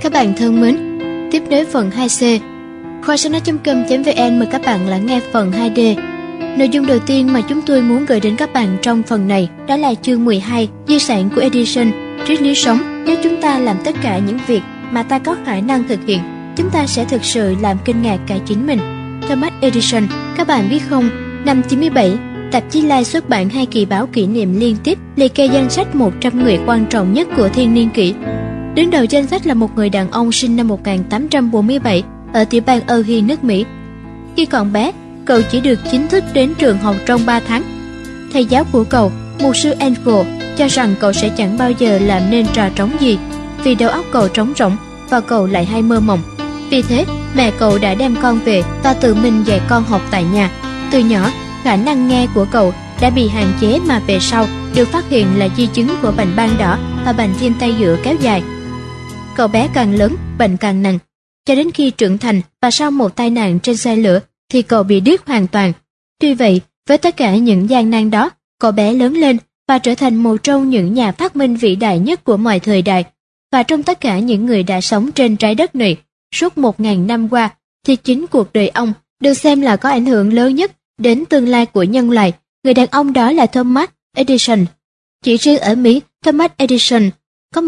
Các bạn thân mến, tiếp nối phần 2C, Khoa Sách Nói.com.vn mời các bạn lắng nghe phần 2D. Nội dung đầu tiên mà chúng tôi muốn gửi đến các bạn trong phần này đó là chương 12, di sản của Edison, triết lý sống. Nếu chúng ta làm tất cả những việc mà ta có khả năng thực hiện, chúng ta sẽ thực sự làm kinh ngạc cả chính mình. Thomas Edison, các bạn biết không, năm 97, tạp chí Life xuất bản 2 kỳ báo kỷ niệm liên tiếp liệt kê danh sách 100 người quan trọng nhất của thiên niên kỷ. Đứng đầu danh sách là một người đàn ông sinh năm 1847 ở tiểu bang Ohio, nước Mỹ. Khi còn bé, cậu chỉ được chính thức đến trường học trong 3 tháng. Thầy giáo của cậu, mục sư Engel, cho rằng cậu sẽ chẳng bao giờ làm nên trò trống gì, vì đầu óc cậu trống rỗng và cậu lại hay mơ mộng. Vì thế, mẹ cậu đã đem con về và tự mình dạy con học tại nhà. Từ nhỏ, khả năng nghe của cậu đã bị hạn chế mà về sau được phát hiện là di chứng của bệnh ban đỏ và bệnh viêm tay giữa kéo dài. Cậu bé càng lớn, bệnh càng nặng, cho đến khi trưởng thành và sau một tai nạn trên xe lửa thì cậu bị điếc hoàn toàn. Tuy vậy, với tất cả những gian nan đó, cậu bé lớn lên và trở thành một trong những nhà phát minh vĩ đại nhất của mọi thời đại. Và trong tất cả những người đã sống trên trái đất này suốt 1000 năm qua, thì chính cuộc đời ông được xem là có ảnh hưởng lớn nhất đến tương lai của nhân loại. Người đàn ông đó là Thomas Edison. Chỉ riêng ở Mỹ, Thomas Edison có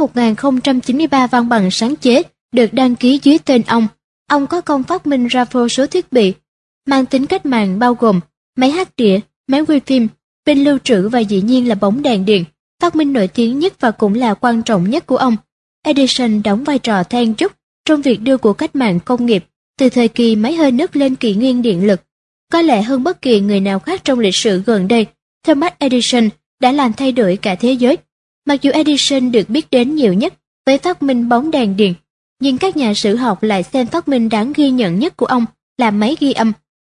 1093 văn bằng sáng chế được đăng ký dưới tên ông. Ông có công phát minh ra vô số thiết bị mang tính cách mạng, bao gồm máy hát đĩa, máy quay phim, pin lưu trữ và dĩ nhiên là bóng đèn điện. Phát minh nổi tiếng nhất và cũng là quan trọng nhất của ông, Edison đóng vai trò then chốt trong việc đưa cuộc cách mạng công nghiệp từ thời kỳ máy hơi nước lên kỷ nguyên điện lực. Có lẽ hơn bất kỳ người nào khác trong lịch sử gần đây, Thomas Edison đã làm thay đổi cả thế giới. Mặc dù Edison được biết đến nhiều nhất với phát minh bóng đèn điện, nhưng các nhà sử học lại xem phát minh đáng ghi nhận nhất của ông là máy ghi âm,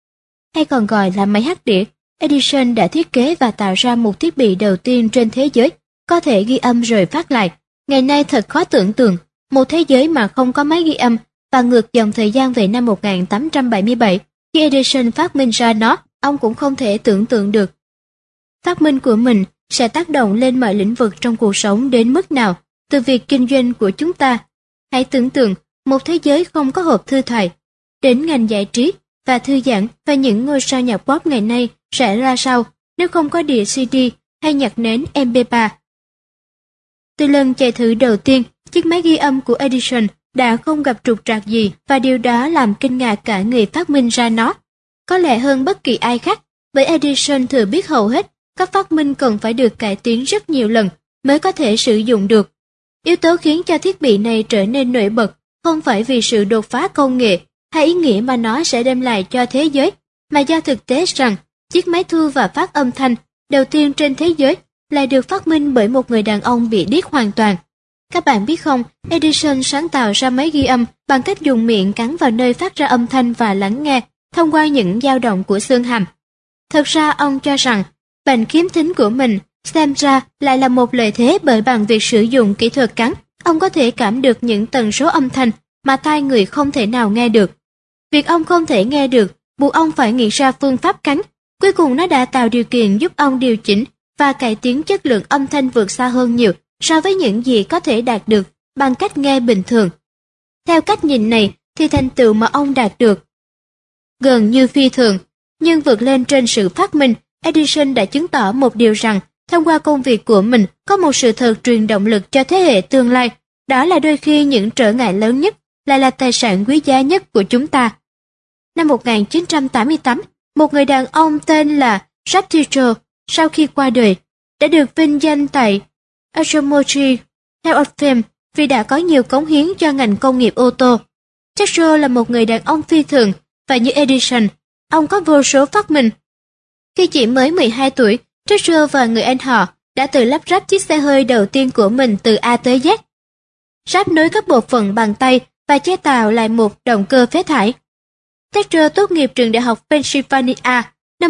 hay còn gọi là máy hát đĩa. Edison đã thiết kế và tạo ra một thiết bị đầu tiên trên thế giới có thể ghi âm rồi phát lại. Ngày nay thật khó tưởng tượng một thế giới mà không có máy ghi âm, và ngược dòng thời gian về năm 1877, khi Edison phát minh ra nó, ông cũng không thể tưởng tượng được phát minh của mình sẽ tác động lên mọi lĩnh vực trong cuộc sống đến mức nào, từ việc kinh doanh của chúng ta. Hãy tưởng tượng một thế giới không có hộp thư thoại, đến ngành giải trí và thư giãn và những ngôi sao nhạc pop ngày nay sẽ ra sao nếu không có đĩa CD hay nhạc nến MP3. Từ lần chạy thử đầu tiên, chiếc máy ghi âm của Edison đã không gặp trục trặc gì, và điều đó làm kinh ngạc cả người phát minh ra nó. Có lẽ hơn bất kỳ ai khác, bởi Edison thừa biết hầu hết các phát minh cần phải được cải tiến rất nhiều lần mới có thể sử dụng được. Yếu tố khiến cho thiết bị này trở nên nổi bật không phải vì sự đột phá công nghệ hay ý nghĩa mà nó sẽ đem lại cho thế giới, mà do thực tế rằng chiếc máy thu và phát âm thanh đầu tiên trên thế giới lại được phát minh bởi một người đàn ông bị điếc hoàn toàn. Các bạn biết không, Edison sáng tạo ra máy ghi âm bằng cách dùng miệng cắn vào nơi phát ra âm thanh và lắng nghe thông qua những dao động của xương hàm. Thật ra ông cho rằng bệnh khiếm thính của mình xem ra lại là một lợi thế, bởi bằng việc sử dụng kỹ thuật cắn, ông có thể cảm được những tần số âm thanh mà tai người không thể nào nghe được. Việc ông không thể nghe được buộc ông phải nghĩ ra phương pháp cắn. Cuối cùng nó đã tạo điều kiện giúp ông điều chỉnh và cải tiến chất lượng âm thanh vượt xa hơn nhiều so với những gì có thể đạt được bằng cách nghe bình thường. Theo cách nhìn này thì thành tựu mà ông đạt được gần như phi thường, nhưng vượt lên trên sự phát minh, Edison đã chứng tỏ một điều rằng thông qua công việc của mình có một sự thật truyền động lực cho thế hệ tương lai, đó là đôi khi những trở ngại lớn nhất lại là tài sản quý giá nhất của chúng ta. Năm 1988, một người đàn ông tên là Jack Teacher sau khi qua đời đã được vinh danh tại Automotive Hall of Fame vì đã có nhiều cống hiến cho ngành công nghiệp ô tô. Teacher là một người đàn ông phi thường, và như Edison, ông có vô số phát minh. Khi chỉ mới 12 tuổi, Teacher và người anh họ đã tự lắp ráp chiếc xe hơi đầu tiên của mình từ A tới Z. Ráp nối các bộ phận bằng tay và chế tạo lại một động cơ phế thải. Teacher tốt nghiệp trường đại học Pennsylvania năm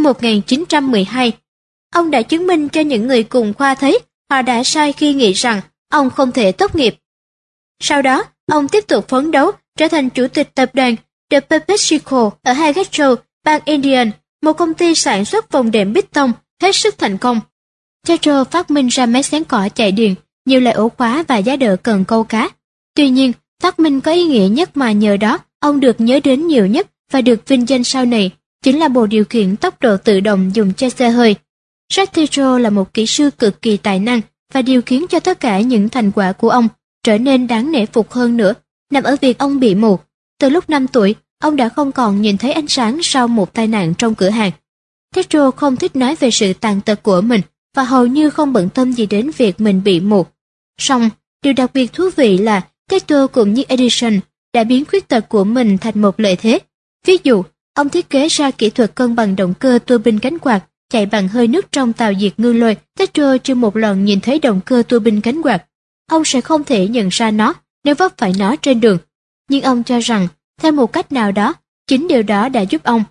1912. Ông đã chứng minh cho những người cùng khoa thấy họ đã sai khi nghĩ rằng ông không thể tốt nghiệp. Sau đó, ông tiếp tục phấn đấu trở thành chủ tịch tập đoàn The PepsiCo ở Hagerstown, bang Indiana, một công ty sản xuất vòng đệm bít tông hết sức thành công. Teacher phát minh ra máy xén cỏ chạy điện, nhiều loại ổ khóa và giá đỡ cần câu cá. Tuy nhiên, Phát minh có ý nghĩa nhất mà nhờ đó ông được nhớ đến nhiều nhất và được vinh danh sau này chính là bộ điều khiển tốc độ tự động dùng cho xe hơi. Jacques Tejo là một kỹ sư cực kỳ tài năng và điều khiến cho tất cả những thành quả của ông trở nên đáng nể phục hơn nữa nằm ở việc ông bị mù. Từ lúc 5 tuổi, ông đã không còn nhìn thấy ánh sáng sau một tai nạn trong cửa hàng. Tejo không thích nói về sự tàn tật của mình và hầu như không bận tâm gì đến việc mình bị mù. Song, điều đặc biệt thú vị là Tejo cũng như Edison đã biến khuyết tật của mình thành một lợi thế. Ví dụ, ông thiết kế ra kỹ thuật cân bằng động cơ tua bin cánh quạt chạy bằng hơi nước trong tàu diệt ngư lôi. Tejo chưa một lần nhìn thấy động cơ tua bin cánh quạt. Ông sẽ không thể nhận ra nó nếu vấp phải nó trên đường. Nhưng ông cho rằng, theo một cách nào đó, chính điều đó đã giúp ông.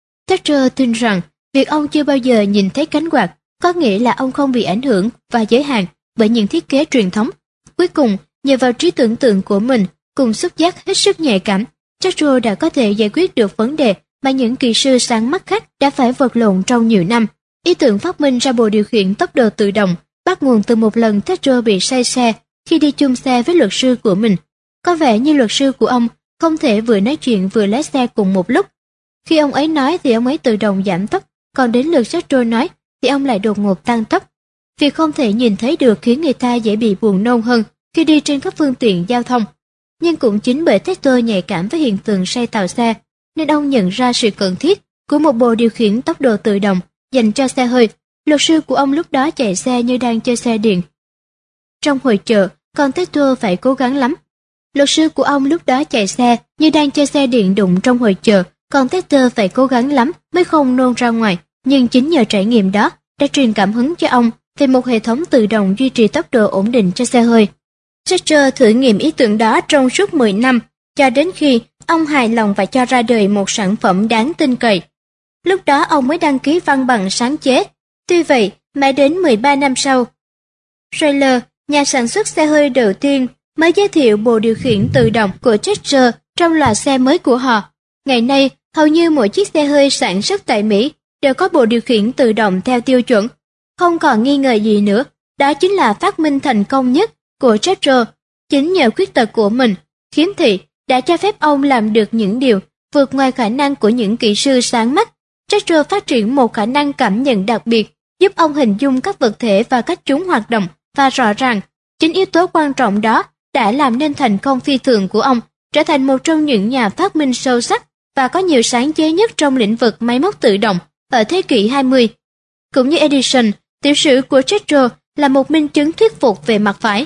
Tejo tin rằng, việc ông chưa bao giờ nhìn thấy cánh quạt có nghĩa là ông không bị ảnh hưởng và giới hạn bởi những thiết kế truyền thống. Cuối cùng, nhờ vào trí tưởng tượng của mình cùng xúc giác hết sức nhạy cảm, Tejo đã có thể giải quyết được vấn đề mà những kỹ sư sáng mắt khác đã phải vật lộn trong nhiều năm. Ý tưởng phát minh ra bộ điều khiển tốc độ tự động bắt nguồn từ một lần Tejo bị say xe khi đi chung xe với luật sư của mình. Có vẻ như luật sư của ông không thể vừa nói chuyện vừa lái xe cùng một lúc. Khi ông ấy nói thì ông ấy tự động giảm tốc, còn đến lượt Tejo nói thì ông lại đột ngột tăng tốc. Việc không thể nhìn thấy được khiến người ta dễ bị buồn nôn hơn khi đi trên các phương tiện giao thông. Nhưng cũng chính bởi Tejo nhạy cảm với hiện tượng say tàu xe, nên ông nhận ra sự cần thiết của một bộ điều khiển tốc độ tự động dành cho xe hơi. Luật sư của ông lúc đó chạy xe như đang chơi xe điện trong hội chợ, còn Tejo phải cố gắng lắm. Luật sư của ông lúc đó chạy xe như đang chơi xe điện đụng trong hội chợ, còn Tejo phải cố gắng lắm mới không nôn ra ngoài. Nhưng chính nhờ trải nghiệm đó đã truyền cảm hứng cho ông về một hệ thống tự động duy trì tốc độ ổn định cho xe hơi. Tejo thử nghiệm ý tưởng đó trong suốt 10 năm, cho đến khi ông hài lòng và cho ra đời một sản phẩm đáng tin cậy. Lúc đó ông mới đăng ký văn bằng sáng chế. Tuy vậy, mãi đến 13 năm sau, Chrysler, nhà sản xuất xe hơi đầu tiên, mới giới thiệu bộ điều khiển tự động của Tejo trong loạt xe mới của họ. Ngày nay, hầu như mỗi chiếc xe hơi sản xuất tại Mỹ đều có bộ điều khiển tự động theo tiêu chuẩn. Không còn nghi ngờ gì nữa, đó chính là phát minh thành công nhất của Tejo. Chính nhờ khuyết tật của mình, khiếm thị đã cho phép ông làm được những điều vượt ngoài khả năng của những kỹ sư sáng mắt. Tejo phát triển một khả năng cảm nhận đặc biệt, giúp ông hình dung các vật thể và cách chúng hoạt động, và rõ ràng, chính yếu tố quan trọng đó đã làm nên thành công phi thường của ông, trở thành một trong những nhà phát minh sâu sắc và có nhiều sáng chế nhất trong lĩnh vực máy móc tự động ở thế kỷ 20. Cũng như Edison, tiểu sử của Tejo là một minh chứng thuyết phục về mặt phải.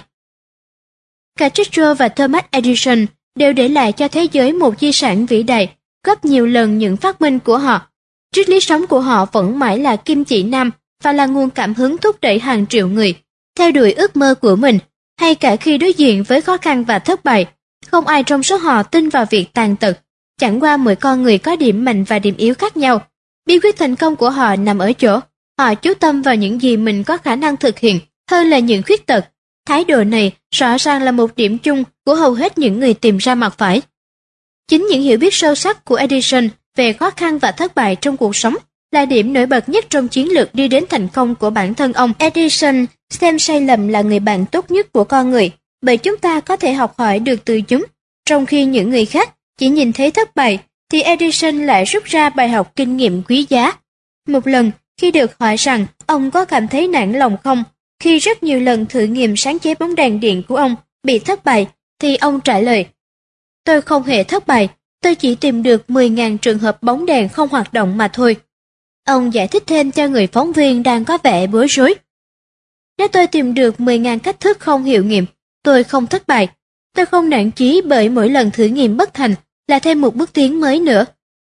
Cả Tejo và Thomas Edison đều để lại cho thế giới một di sản vĩ đại, gấp nhiều lần những phát minh của họ. Triết lý sống của họ vẫn mãi là kim chỉ nam và là nguồn cảm hứng thúc đẩy hàng triệu người theo đuổi ước mơ của mình, hay cả khi đối diện với khó khăn và thất bại. Không ai trong số họ tin vào việc tàn tật. Chẳng qua mỗi con người có điểm mạnh và điểm yếu khác nhau. Bí quyết thành công của họ nằm ở chỗ họ chú tâm vào những gì mình có khả năng thực hiện hơn là những khuyết tật. Thái độ này rõ ràng là một điểm chung của hầu hết những người tìm ra mặt phải. Chính những hiểu biết sâu sắc của Edison về khó khăn và thất bại trong cuộc sống là điểm nổi bật nhất trong chiến lược đi đến thành công của bản thân ông. Edison xem sai lầm là người bạn tốt nhất của con người, bởi chúng ta có thể học hỏi được từ chúng. Trong khi những người khác chỉ nhìn thấy thất bại, thì Edison lại rút ra bài học kinh nghiệm quý giá. Một lần, khi được hỏi rằng ông có cảm thấy nản lòng không, khi rất nhiều lần thử nghiệm sáng chế bóng đèn điện của ông bị thất bại, thì ông trả lời: "Tôi không hề thất bại, tôi chỉ tìm được 10.000 trường hợp bóng đèn không hoạt động mà thôi." Ông giải thích thêm cho người phóng viên đang có vẻ bối rối: "Nếu tôi tìm được 10.000 cách thức không hiệu nghiệm, tôi không thất bại. Tôi không nản chí bởi mỗi lần thử nghiệm bất thành là thêm một bước tiến mới nữa."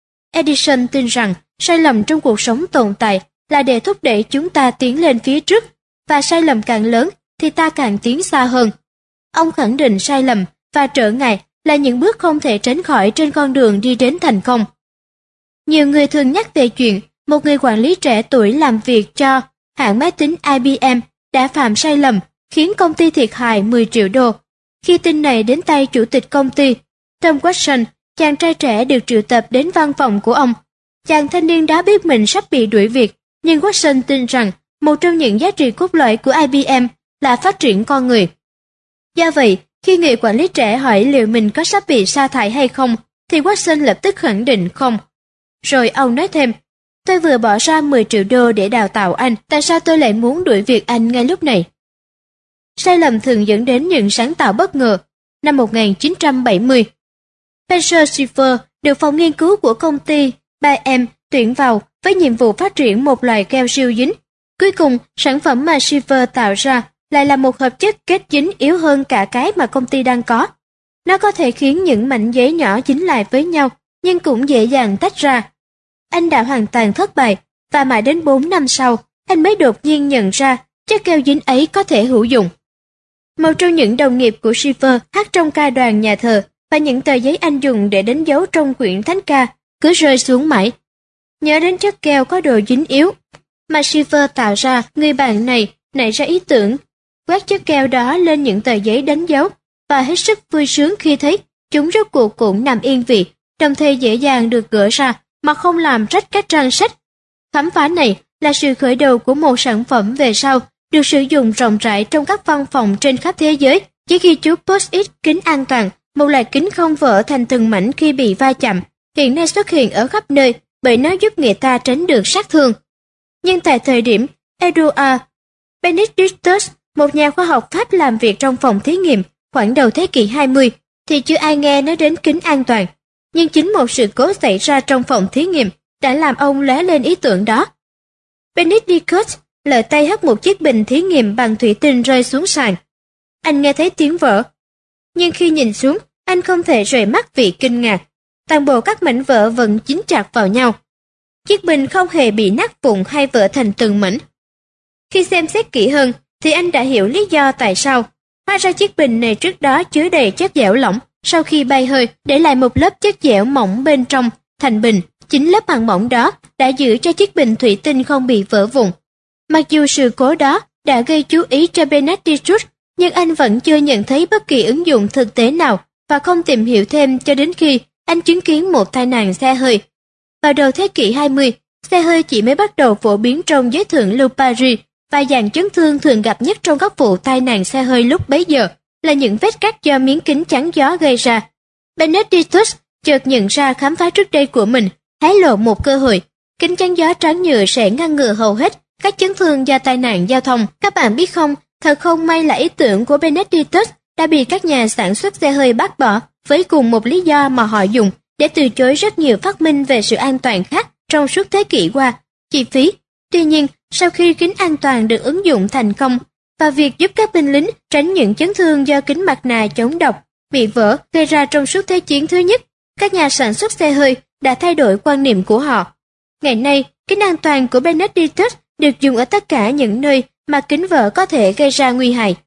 Edison tin rằng sai lầm trong cuộc sống tồn tại là để thúc đẩy chúng ta tiến lên phía trước, và sai lầm càng lớn thì ta càng tiến xa hơn. Ông khẳng định sai lầm và trở ngại là những bước không thể tránh khỏi trên con đường đi đến thành công. Nhiều người thường nhắc về chuyện một người quản lý trẻ tuổi làm việc cho hãng máy tính IBM đã phạm sai lầm khiến công ty thiệt hại 10 triệu đô. Khi tin này đến tay chủ tịch công ty, Tom Watson, chàng trai trẻ được triệu tập đến văn phòng của ông. Chàng thanh niên đó biết mình sắp bị đuổi việc, nhưng Watson tin rằng một trong những giá trị cốt lõi của IBM là phát triển con người. Do vậy, Khi người quản lý trẻ hỏi liệu mình có sắp bị sa thải hay không, thì Watson lập tức khẳng định không. Rồi ông nói thêm, tôi vừa bỏ ra 10 triệu đô để đào tạo anh, tại sao tôi lại muốn đuổi việc anh ngay lúc này? Sai lầm thường dẫn đến những sáng tạo bất ngờ. Năm 1970, Spencer Schiffer được phòng nghiên cứu của công ty 3M tuyển vào với nhiệm vụ phát triển một loài keo siêu dính. Cuối cùng, sản phẩm mà Schiffer tạo ra lại là một hợp chất kết dính yếu hơn cả cái mà công ty đang có. Nó có thể khiến những mảnh giấy nhỏ dính lại với nhau, nhưng cũng dễ dàng tách ra. Anh đã hoàn toàn thất bại, và mãi đến 4 năm sau, anh mới đột nhiên nhận ra chất keo dính ấy có thể hữu dụng. Một trong những đồng nghiệp của Schiffer hát trong ca đoàn nhà thờ, và những tờ giấy anh dùng để đánh dấu trong quyển thánh ca cứ rơi xuống mãi. Nhớ đến chất keo có độ dính yếu mà Schiffer tạo ra, người bạn này nảy ra ý tưởng quét chất keo đó lên những tờ giấy đánh dấu, và hết sức vui sướng khi thấy chúng rốt cuộc cũng nằm yên vị, đồng thời dễ dàng được gỡ ra mà không làm rách các trang sách. Khám phá này là sự khởi đầu của một sản phẩm về sau được sử dụng rộng rãi trong các văn phòng trên khắp thế giới, chỉ ghi chú post-it kính an toàn, một loại kính không vỡ thành từng mảnh khi bị va chạm, hiện nay xuất hiện ở khắp nơi bởi nó giúp người ta tránh được sát thương. Nhưng tại thời điểm Edouard Benedictus, một nhà khoa học Pháp làm việc trong phòng thí nghiệm khoảng đầu thế kỷ 20, thì chưa ai nghe nói đến kính an toàn. Nhưng chính một sự cố xảy ra trong phòng thí nghiệm đã làm ông lóe lên ý tưởng đó. Benedictus lỡ tay hất một chiếc bình thí nghiệm bằng thủy tinh rơi xuống sàn. Anh nghe thấy tiếng vỡ, nhưng khi nhìn xuống, anh không thể rời mắt vì kinh ngạc. Toàn bộ các mảnh vỡ vẫn dính chặt vào nhau. Chiếc bình không hề bị nát vụn hay vỡ thành từng mảnh. Khi xem xét kỹ hơn, thì anh đã hiểu lý do tại sao. Hóa ra chiếc bình này trước đó chứa đầy chất dẻo lỏng, sau khi bay hơi, để lại một lớp chất dẻo mỏng bên trong thành bình. Chính lớp màng mỏng đó đã giữ cho chiếc bình thủy tinh không bị vỡ vụn. Mặc dù sự cố đó đã gây chú ý cho Benedictus, nhưng anh vẫn chưa nhận thấy bất kỳ ứng dụng thực tế nào và không tìm hiểu thêm cho đến khi anh chứng kiến một tai nạn xe hơi. Vào đầu thế kỷ 20, xe hơi chỉ mới bắt đầu phổ biến trong giới thượng lưu Paris, và dạng chấn thương thường gặp nhất trong các vụ tai nạn xe hơi lúc bấy giờ là những vết cắt do miếng kính chắn gió gây ra. Benedictus chợt nhận ra khám phá trước đây của mình hé lộ một cơ hội. Kính chắn gió trắng nhựa sẽ ngăn ngừa hầu hết các chấn thương do tai nạn giao thông. Các bạn biết không, thật không may là ý tưởng của Benedictus đã bị các nhà sản xuất xe hơi bác bỏ với cùng một lý do mà họ dùng để từ chối rất nhiều phát minh về sự an toàn khác trong suốt thế kỷ qua: chi phí. Tuy nhiên, sau khi kính an toàn được ứng dụng thành công và việc giúp các binh lính tránh những chấn thương do kính mặt nạ chống độc bị vỡ gây ra trong suốt Thế chiến thứ nhất, các nhà sản xuất xe hơi đã thay đổi quan niệm của họ. Ngày nay, kính an toàn của Benedictus được dùng ở tất cả những nơi mà kính vỡ có thể gây ra nguy hại.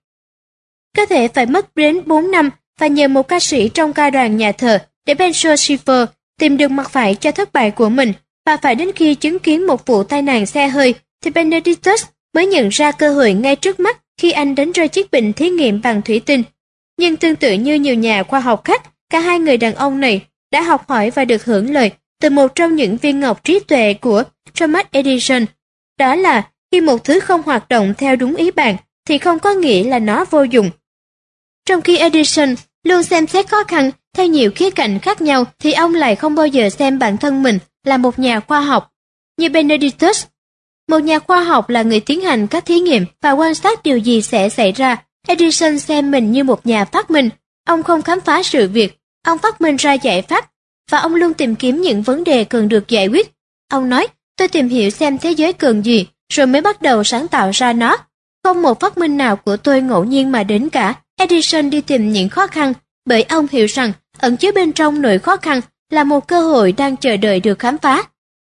Có thể phải mất đến 4 năm và nhờ một ca sĩ trong ca đoàn nhà thờ để Spencer Schiffer tìm được mặt phải cho thất bại của mình, và phải đến khi chứng kiến một vụ tai nạn xe hơi thì Benedictus mới nhận ra cơ hội ngay trước mắt khi anh đánh rơi chiếc bình thí nghiệm bằng thủy tinh. Nhưng tương tự như nhiều nhà khoa học khác, cả hai người đàn ông này đã học hỏi và được hưởng lợi từ một trong những viên ngọc trí tuệ của Thomas Edison. Đó là khi một thứ không hoạt động theo đúng ý bạn thì không có nghĩa là nó vô dụng. Trong khi Edison luôn xem xét khó khăn theo nhiều khía cạnh khác nhau, thì ông lại không bao giờ xem bản thân mình là một nhà khoa học. Như Benedictus, một nhà khoa học là người tiến hành các thí nghiệm và quan sát điều gì sẽ xảy ra. Edison xem mình như một nhà phát minh. Ông không khám phá sự việc, ông phát minh ra giải pháp, và ông luôn tìm kiếm những vấn đề cần được giải quyết. Ông nói, tôi tìm hiểu xem thế giới cần gì, rồi mới bắt đầu sáng tạo ra nó. Không một phát minh nào của tôi ngẫu nhiên mà đến cả. Edison đi tìm những khó khăn, bởi ông hiểu rằng ẩn chứa bên trong nỗi khó khăn là một cơ hội đang chờ đợi được khám phá.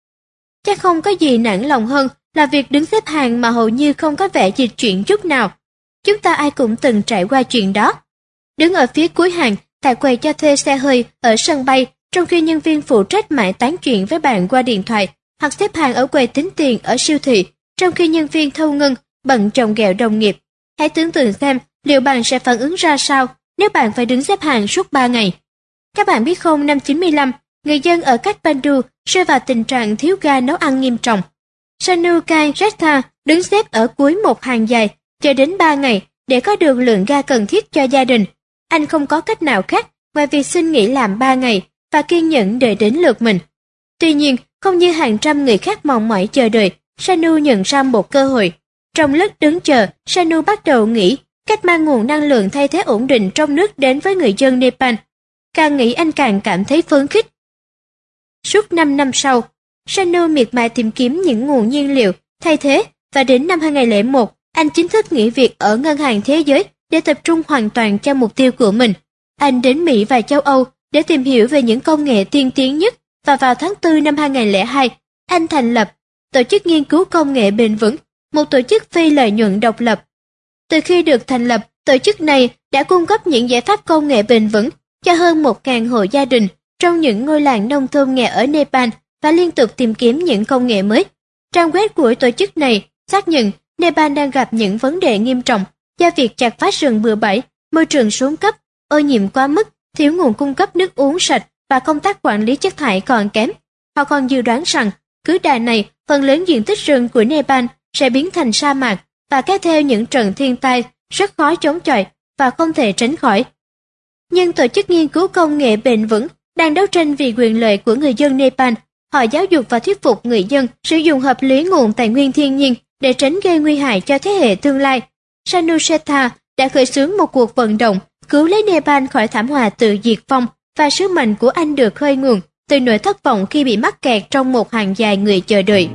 Chắc không có gì nản lòng hơn là việc đứng xếp hàng mà hầu như không có vẻ dịch chuyển chút nào. Chúng ta ai cũng từng trải qua chuyện đó. Đứng ở phía cuối hàng tại quầy cho thuê xe hơi ở sân bay, trong khi nhân viên phụ trách mãi tán chuyện với bạn qua điện thoại, hoặc xếp hàng ở quầy tính tiền ở siêu thị, trong khi nhân viên thâu ngân bận chồng ghẹo đồng nghiệp. Hãy tưởng tượng xem liệu bạn sẽ phản ứng ra sao nếu bạn phải đứng xếp hàng suốt 3 ngày. Các bạn biết không, năm 95, người dân ở Kathmandu rơi vào tình trạng thiếu ga nấu ăn nghiêm trọng. Sanukai Retha đứng xếp ở cuối một hàng dài, chờ đến 3 ngày để có được lượng ga cần thiết cho gia đình. anh không có cách nào khác ngoài việc xin nghỉ làm 3 ngày và kiên nhẫn đợi đến lượt mình. Tuy nhiên, không như hàng trăm người khác mong mỏi chờ đợi, Sanu nhận ra một cơ hội. Trong lúc đứng chờ, Sanu bắt đầu nghĩ cách mang nguồn năng lượng thay thế ổn định trong nước đến với người dân Nepal. Càng nghĩ anh càng cảm thấy phấn khích. Suốt 5 năm sau, Sanu miệt mài tìm kiếm những nguồn nhiên liệu thay thế và đến năm 2001, anh chính thức nghỉ việc ở Ngân hàng Thế giới để tập trung hoàn toàn cho mục tiêu của mình. Anh đến Mỹ và châu Âu để tìm hiểu về những công nghệ tiên tiến nhất và vào tháng 4 năm 2002, anh thành lập Tổ chức Nghiên cứu Công nghệ Bền vững, một tổ chức phi lợi nhuận độc lập. Từ khi được thành lập, tổ chức này đã cung cấp những giải pháp công nghệ bền vững cho hơn 1.000 hộ gia đình trong những ngôi làng nông thôn nghèo ở Nepal và liên tục tìm kiếm những công nghệ mới. Trang web của tổ chức này xác nhận Nepal đang gặp những vấn đề nghiêm trọng do việc chặt phá rừng bừa bãi, môi trường xuống cấp, ô nhiễm quá mức, thiếu nguồn cung cấp nước uống sạch và công tác quản lý chất thải còn kém. Họ còn dự đoán rằng cứ đà này, phần lớn diện tích rừng của Nepal sẽ biến thành sa mạc và kéo theo những trận thiên tai rất khó chống chọi và không thể tránh khỏi. Nhưng tổ chức nghiên cứu công nghệ bền vững đang đấu tranh vì quyền lợi của người dân Nepal. Họ giáo dục và thuyết phục người dân sử dụng hợp lý nguồn tài nguyên thiên nhiên để tránh gây nguy hại cho thế hệ tương lai. Sanu Shetha đã khởi xướng một cuộc vận động cứu lấy Nepal khỏi thảm họa tự diệt vong, và sứ mệnh của anh được khơi nguồn từ nỗi thất vọng khi bị mắc kẹt trong một hàng dài người chờ đợi.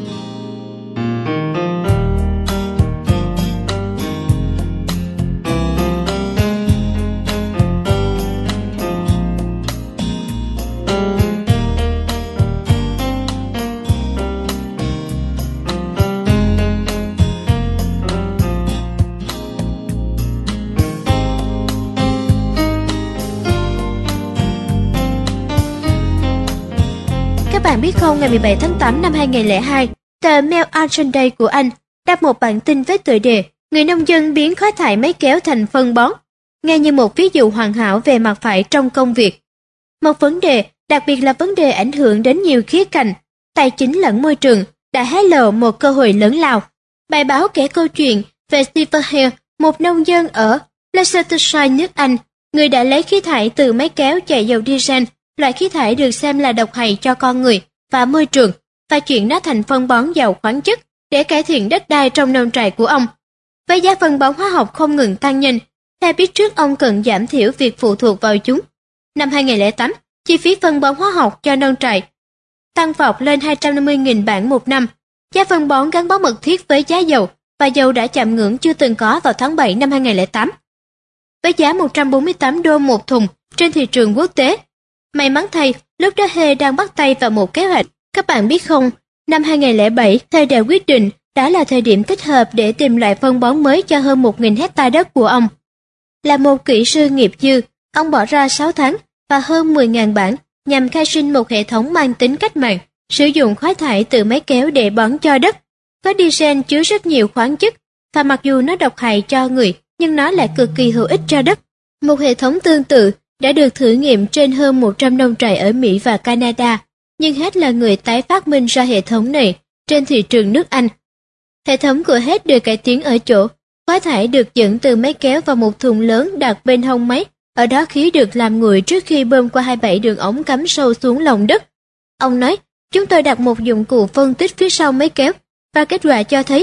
Các bạn biết không, ngày 17 tháng 8 năm 2002, tờ Mail on Sunday của Anh đáp một bản tin với tựa đề "Người nông dân biến khói thải máy kéo thành phân bón", nghe như một ví dụ hoàn hảo về mặt phải trong công việc. Một vấn đề, đặc biệt là vấn đề ảnh hưởng đến nhiều khía cạnh, tài chính lẫn môi trường, đã hé lộ một cơ hội lớn lao. Bài báo kể câu chuyện về Stephen Hill, một nông dân ở Leicestershire, nước Anh, người đã lấy khí thải từ máy kéo chạy dầu diesel, loại khí thải được xem là độc hại cho con người và môi trường, và chuyển nó thành phân bón giàu khoáng chất để cải thiện đất đai trong nông trại của ông. Với giá phân bón hóa học không ngừng tăng nhanh, theo biết trước ông cần giảm thiểu việc phụ thuộc vào chúng. Năm 2008, chi phí phân bón hóa học cho nông trại tăng vọt lên 250.000 bảng một năm. Giá phân bón gắn bó mật thiết với giá dầu, và dầu đã chạm ngưỡng chưa từng có vào tháng 7 năm 2008. Với giá 148 đô một thùng trên thị trường quốc tế. May mắn thay, lúc đó He đang bắt tay vào một kế hoạch. Các bạn biết không, năm 2007, He đã quyết định đó là thời điểm thích hợp để tìm loại phân bón mới cho hơn 1.000 hectare đất của ông. Là một kỹ sư nghiệp dư, ông bỏ ra 6 tháng và hơn 10.000 bảng nhằm khai sinh một hệ thống mang tính cách mạng, sử dụng khói thải từ máy kéo để bón cho đất. Có diesel chứa rất nhiều khoáng chất, và mặc dù nó độc hại cho người, nhưng nó lại cực kỳ hữu ích cho đất. Một hệ thống tương tự đã được thử nghiệm trên hơn 100 nông trại ở Mỹ và Canada, nhưng Hết là người tái phát minh ra hệ thống này trên thị trường nước Anh. Hệ thống của Hết được cải tiến ở chỗ, khói thải được dẫn từ máy kéo vào một thùng lớn đặt bên hông máy, ở đó khí được làm nguội trước khi bơm qua 27 đường ống cắm sâu xuống lòng đất. Ông nói, chúng tôi đặt một dụng cụ phân tích phía sau máy kéo, và kết quả cho thấy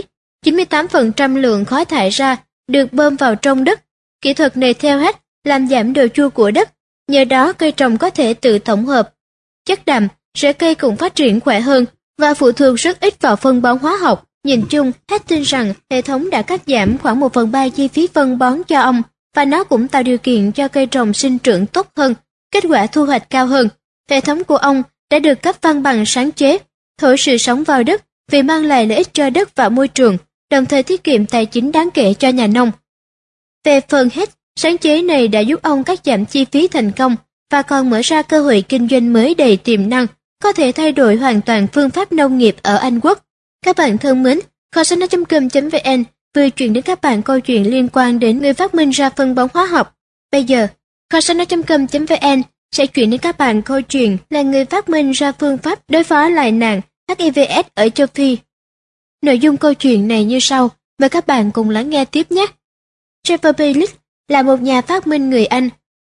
98% lượng khói thải ra được bơm vào trong đất. Kỹ thuật này theo Hết làm giảm độ chua của đất, nhờ đó cây trồng có thể tự tổng hợp chất đạm, rễ cây cũng phát triển khỏe hơn và phụ thuộc rất ít vào phân bón hóa học. Nhìn chung, Hết tin rằng hệ thống đã cắt giảm khoảng 1/3 chi phí phân bón cho ông, và nó cũng tạo điều kiện cho cây trồng sinh trưởng tốt hơn, kết quả thu hoạch cao hơn. Hệ thống của ông đã được cấp văn bằng sáng chế, thổi sự sống vào đất vì mang lại lợi ích cho đất và môi trường, đồng thời tiết kiệm tài chính đáng kể cho nhà nông. Về phần Hết, sáng chế này đã giúp ông cắt giảm chi phí thành công và còn mở ra cơ hội kinh doanh mới đầy tiềm năng, có thể thay đổi hoàn toàn phương pháp nông nghiệp ở Anh Quốc. Các bạn thân mến, kho sách nói.com.vn vừa chuyển đến các bạn câu chuyện liên quan đến người phát minh ra phân bón hóa học. Bây giờ, kho sách nói.com.vn sẽ chuyển đến các bạn câu chuyện là người phát minh ra phương pháp đối phó lại nạn HIV/AIDS ở châu Phi. Nội dung câu chuyện này như sau, mời các bạn cùng lắng nghe tiếp nhé. Trevor Bayliss là một nhà phát minh người Anh.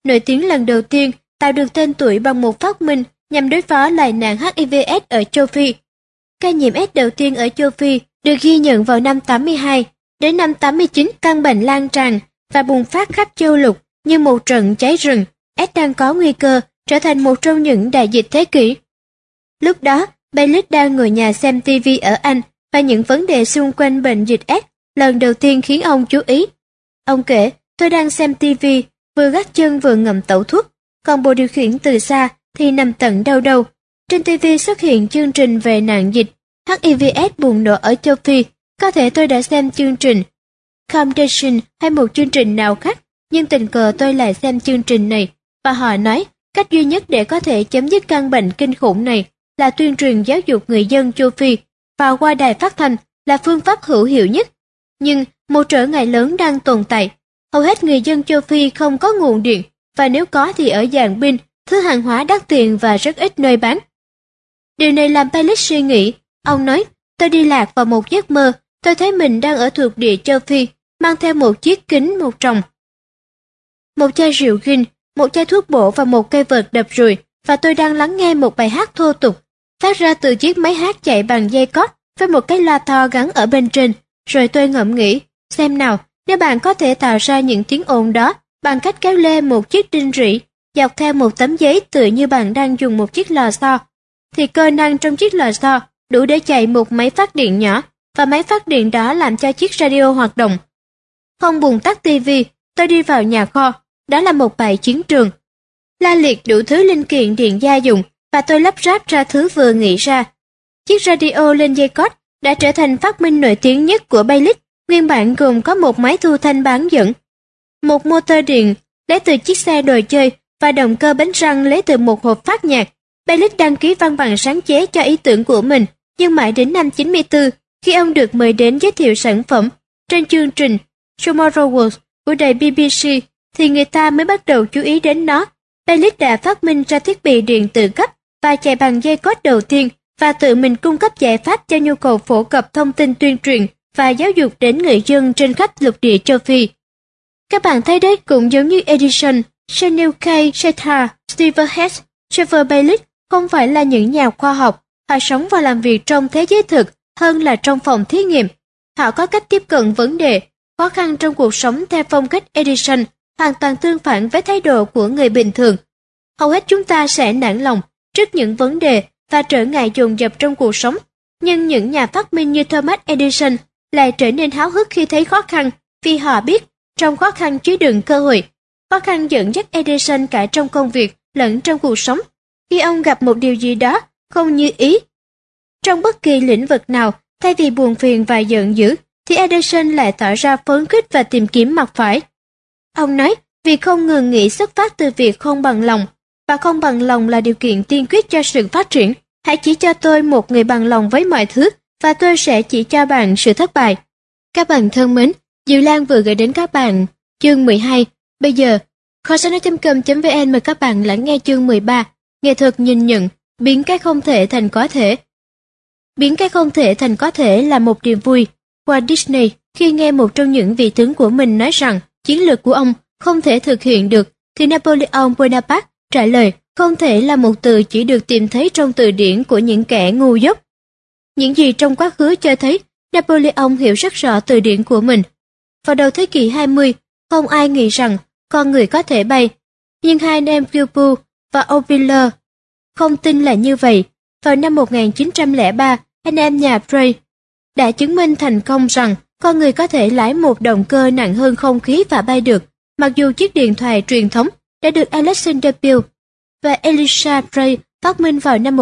nổi tiếng lần đầu tiên, tạo được tên tuổi bằng một phát minh nhằm đối phó lại nạn HIV/AIDS ở châu Phi. Ca nhiễm AIDS đầu tiên ở châu Phi được ghi nhận vào năm 82, đến năm 89 căn bệnh lan tràn và bùng phát khắp châu lục như một trận cháy rừng. AIDS đang có nguy cơ trở thành một trong những đại dịch thế kỷ. Lúc đó, Baylis đang ngồi nhà xem TV ở Anh và những vấn đề xung quanh bệnh dịch AIDS lần đầu tiên khiến ông chú ý. Ông kể, tôi đang xem TV, vừa gác chân vừa ngậm tẩu thuốc, còn bộ điều khiển từ xa thì nằm tận đâu đâu. Trên TV xuất hiện chương trình về nạn dịch HIV/AIDS bùng nổ ở châu Phi. Có thể tôi đã xem chương trình Foundation hay một chương trình nào khác, nhưng tình cờ tôi lại xem chương trình này, và họ nói cách duy nhất để có thể chấm dứt căn bệnh kinh khủng này là tuyên truyền giáo dục người dân châu Phi, và qua đài phát thanh là phương pháp hữu hiệu nhất. Nhưng một trở ngại lớn đang tồn tại. Hầu hết người dân châu Phi không có nguồn điện, và nếu có thì ở dạng pin, thứ hàng hóa đắt tiền và rất ít nơi bán. Điều này làm Baylis suy nghĩ. Ông nói, tôi đi lạc vào một giấc mơ, tôi thấy mình đang ở thuộc địa châu Phi, mang theo một chiếc kính một tròng, một chai rượu gin, một chai thuốc bổ và một cây vợt đập ruồi, và tôi đang lắng nghe một bài hát thô tục, phát ra từ chiếc máy hát chạy bằng dây cót với một cái loa to gắn ở bên trên. Rồi tôi ngẫm nghĩ, xem nào, nếu bạn có thể tạo ra những tiếng ồn đó bằng cách kéo lê một chiếc đinh rỉ dọc theo một tấm giấy tựa như bạn đang dùng một chiếc lò xo, thì cơ năng trong chiếc lò xo đủ để chạy một máy phát điện nhỏ, và máy phát điện đó làm cho chiếc radio hoạt động. Không buồn tắt TV, tôi đi vào nhà kho, đó là một bãi chiến trường. La liệt đủ thứ linh kiện điện gia dụng, và tôi lắp ráp ra thứ vừa nghĩ ra. Chiếc radio lên dây cót đã trở thành phát minh nổi tiếng nhất của Baylis. Nguyên bản gồm có một máy thu thanh bán dẫn, một motor điện lấy từ chiếc xe đồ chơi, và động cơ bánh răng lấy từ một hộp phát nhạc. Baylis đăng ký văn bằng sáng chế cho ý tưởng của mình, nhưng mãi đến năm 94, khi ông được mời đến giới thiệu sản phẩm trên chương trình Tomorrow World của đài BBC, thì người ta mới bắt đầu chú ý đến nó. Baylis đã phát minh ra thiết bị điện tự cấp và chạy bằng dây cót đầu tiên, và tự mình cung cấp giải pháp cho nhu cầu phổ cập thông tin tuyên truyền và giáo dục đến người dân trên khắp lục địa châu Phi. Các bạn thấy đấy, cũng giống như Edison, Chanel K. Shettar, Steve Hess, Trevor Baylis không phải là những nhà khoa học. Họ sống và làm việc trong thế giới thực hơn là trong phòng thí nghiệm. Họ có cách tiếp cận vấn đề, khó khăn trong cuộc sống theo phong cách Edison, hoàn toàn tương phản với thái độ của người bình thường. Hầu hết chúng ta sẽ nản lòng trước những vấn đề và trở ngại dồn dập trong cuộc sống, nhưng những nhà phát minh như Thomas Edison lại trở nên háo hức khi thấy khó khăn, vì họ biết trong khó khăn chứa đựng cơ hội. Khó khăn dẫn dắt Edison cả trong công việc lẫn trong cuộc sống. Khi ông gặp một điều gì đó không như ý trong bất kỳ lĩnh vực nào, thay vì buồn phiền và giận dữ, thì Edison lại tỏ ra phấn khích và tìm kiếm mặt phải. Ông nói, việc không ngừng nghỉ xuất phát từ việc không bằng lòng, và không bằng lòng là điều kiện tiên quyết cho sự phát triển. Hãy chỉ cho tôi một người bằng lòng với mọi thứ, và tôi sẽ chỉ cho bạn sự thất bại. Các bạn thân mến, Diệu Lan vừa gửi đến các bạn chương 12. Bây giờ, kho sách nói.com.vn mời các bạn lắng nghe chương 13, nghệ thuật nhìn nhận, biến cái không thể thành có thể. Biến cái không thể thành có thể là một điều vui. Walt Disney khi nghe một trong những vị tướng của mình nói rằng chiến lược của ông không thể thực hiện được, thì Napoleon Bonaparte trả lời không thể là một từ chỉ được tìm thấy trong từ điển của những kẻ ngu dốt. Những gì trong quá khứ cho thấy Napoleon hiểu rất rõ từ điển của mình. Vào đầu thế kỷ 20, không ai nghĩ rằng con người có thể bay, nhưng hai anh em Gilbert và O'Piller không tin là như vậy. Vào năm 1903, anh em nhà Bray đã chứng minh thành công rằng con người có thể lái một động cơ nặng hơn không khí và bay được, mặc dù chiếc điện thoại truyền thống đã được Alexander Bell và Elisha Gray phát minh vào năm